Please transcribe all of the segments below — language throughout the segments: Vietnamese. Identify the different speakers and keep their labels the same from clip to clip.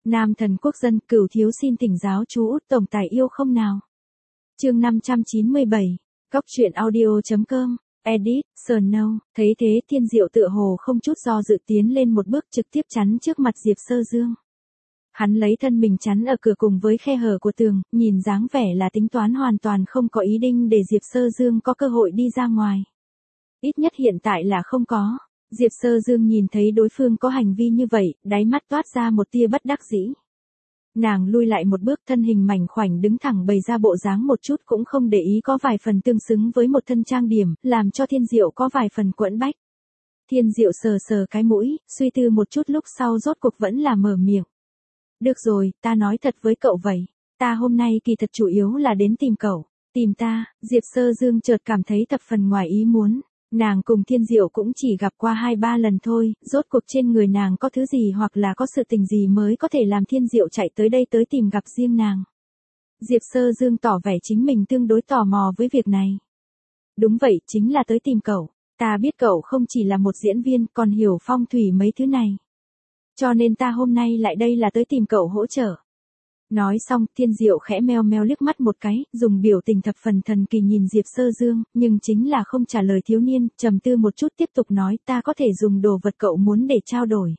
Speaker 1: Nam thần quốc dân, Cửu thiếu xin thỉnh giáo chú Út tổng tài yêu không nào. Chương 597. Cóc truyện audio.com. Edit, Snow. Thấy thế Thiên Diệu tựa hồ không chút do dự tiến lên một bước trực tiếp chắn trước mặt Diệp Sơ Dương. Hắn lấy thân mình chắn ở cửa cùng với khe hở của tường, nhìn dáng vẻ là tính toán hoàn toàn không có ý định để Diệp Sơ Dương có cơ hội đi ra ngoài. Ít nhất hiện tại là không có. Diệp Sơ Dương nhìn thấy đối phương có hành vi như vậy, đáy mắt toát ra một tia bất đắc dĩ. Nàng lui lại một bước, thân hình mảnh khoảnh đứng thẳng bày ra bộ dáng một chút cũng không để ý, có vài phần tương xứng với một thân trang điểm, làm cho Thiên Diệu có vài phần quẫn bách. Thiên Diệu sờ sờ cái mũi, suy tư một chút lúc sau rốt cuộc vẫn là mở miệng. Được rồi, ta nói thật với cậu vậy. Ta hôm nay kỳ thật chủ yếu là đến tìm cậu. Tìm ta. Diệp Sơ Dương chợt cảm thấy thập phần ngoài ý muốn. Nàng cùng Thiên Diệu cũng chỉ gặp qua 2-3 lần thôi, rốt cuộc trên người nàng có thứ gì hoặc là có sự tình gì mới có thể làm Thiên Diệu chạy tới đây tới tìm gặp riêng nàng. Diệp Sơ Dương tỏ vẻ chính mình tương đối tò mò với việc này. Đúng vậy, chính là tới tìm cậu. Ta biết cậu không chỉ là một diễn viên, còn hiểu phong thủy mấy thứ này. Cho nên ta hôm nay lại đây là tới tìm cậu hỗ trợ. Nói xong, Thiên Diệu khẽ meo meo liếc mắt một cái, dùng biểu tình thập phần thần kỳ nhìn Diệp Sơ Dương, nhưng chính là không trả lời thiếu niên, trầm tư một chút tiếp tục nói, ta có thể dùng đồ vật cậu muốn để trao đổi.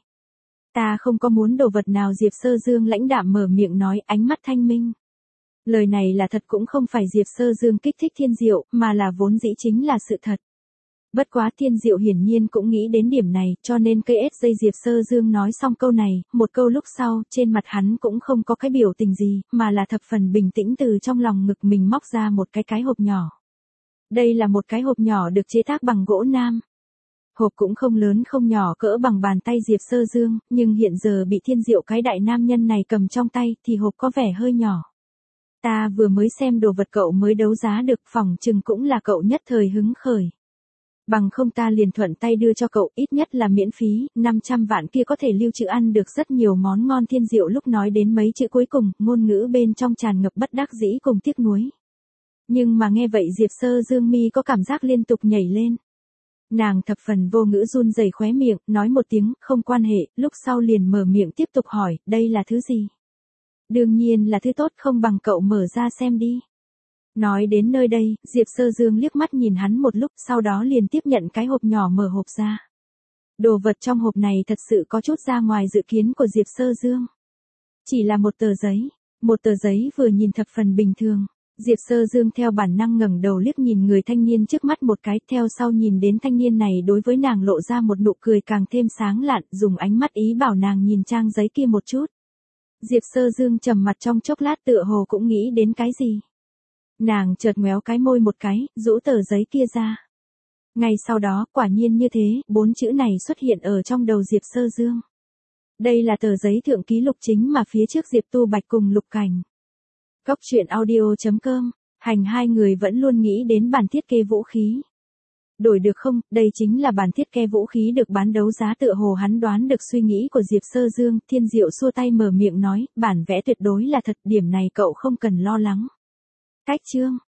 Speaker 1: Ta không có muốn đồ vật nào. Diệp Sơ Dương lãnh đạm mở miệng nói, ánh mắt thanh minh. Lời này là thật, cũng không phải Diệp Sơ Dương kích thích Thiên Diệu, mà là vốn dĩ chính là sự thật. Bất quá Thiên Diệu hiển nhiên cũng nghĩ đến điểm này, cho nên cây ép dây Diệp Sơ Dương nói xong câu này, một câu lúc sau, trên mặt hắn cũng không có cái biểu tình gì, mà là thập phần bình tĩnh từ trong lòng ngực mình móc ra một cái hộp nhỏ. Đây là một cái hộp nhỏ được chế tác bằng gỗ nam. Hộp cũng không lớn không nhỏ, cỡ bằng bàn tay Diệp Sơ Dương, nhưng hiện giờ bị Thiên Diệu cái đại nam nhân này cầm trong tay thì hộp có vẻ hơi nhỏ. Ta vừa mới xem đồ vật cậu mới đấu giá được, phỏng chừng cũng là cậu nhất thời hứng khởi. Bằng không ta liền thuận tay đưa cho cậu, ít nhất là miễn phí, 500 vạn kia có thể lưu trữ ăn được rất nhiều món ngon. Thiên Diệu lúc nói đến mấy chữ cuối cùng, ngôn ngữ bên trong tràn ngập bất đắc dĩ cùng tiếc nuối. Nhưng mà nghe vậy Diệp Sơ Dương mi có cảm giác liên tục nhảy lên. Nàng thập phần vô ngữ run rẩy khóe miệng, nói một tiếng, không quan hệ, lúc sau liền mở miệng tiếp tục hỏi, đây là thứ gì? Đương nhiên là thứ tốt, không bằng cậu mở ra xem đi. Nói đến nơi đây, Diệp Sơ Dương liếc mắt nhìn hắn một lúc, sau đó liền tiếp nhận cái hộp nhỏ mở hộp ra. Đồ vật trong hộp này thật sự có chút ra ngoài dự kiến của Diệp Sơ Dương. Chỉ là một tờ giấy. Một tờ giấy vừa nhìn thập phần bình thường. Diệp Sơ Dương theo bản năng ngẩng đầu liếc nhìn người thanh niên trước mắt một cái, theo sau nhìn đến thanh niên này đối với nàng lộ ra một nụ cười càng thêm sáng lạn, dùng ánh mắt ý bảo nàng nhìn trang giấy kia một chút. Diệp Sơ Dương trầm mặt trong chốc lát, tựa hồ cũng nghĩ đến cái gì. Nàng chợt ngoéo cái môi một cái, rũ tờ giấy kia ra. Ngay sau đó, quả nhiên như thế, 4 chữ này xuất hiện ở trong đầu Diệp Sơ Dương. Đây là tờ giấy thượng ký lục chính mà phía trước Diệp Tu Bạch cùng Lục Cảnh. Cóc truyện audio.com. Hành hai người vẫn luôn nghĩ đến bản thiết kế vũ khí. Đổi được không, đây chính là bản thiết kế vũ khí được bán đấu giá. Tựa hồ hắn đoán được suy nghĩ của Diệp Sơ Dương. Thiên Diệu xua tay mở miệng nói, bản vẽ tuyệt đối là thật, điểm này cậu không cần lo lắng. Cách chương.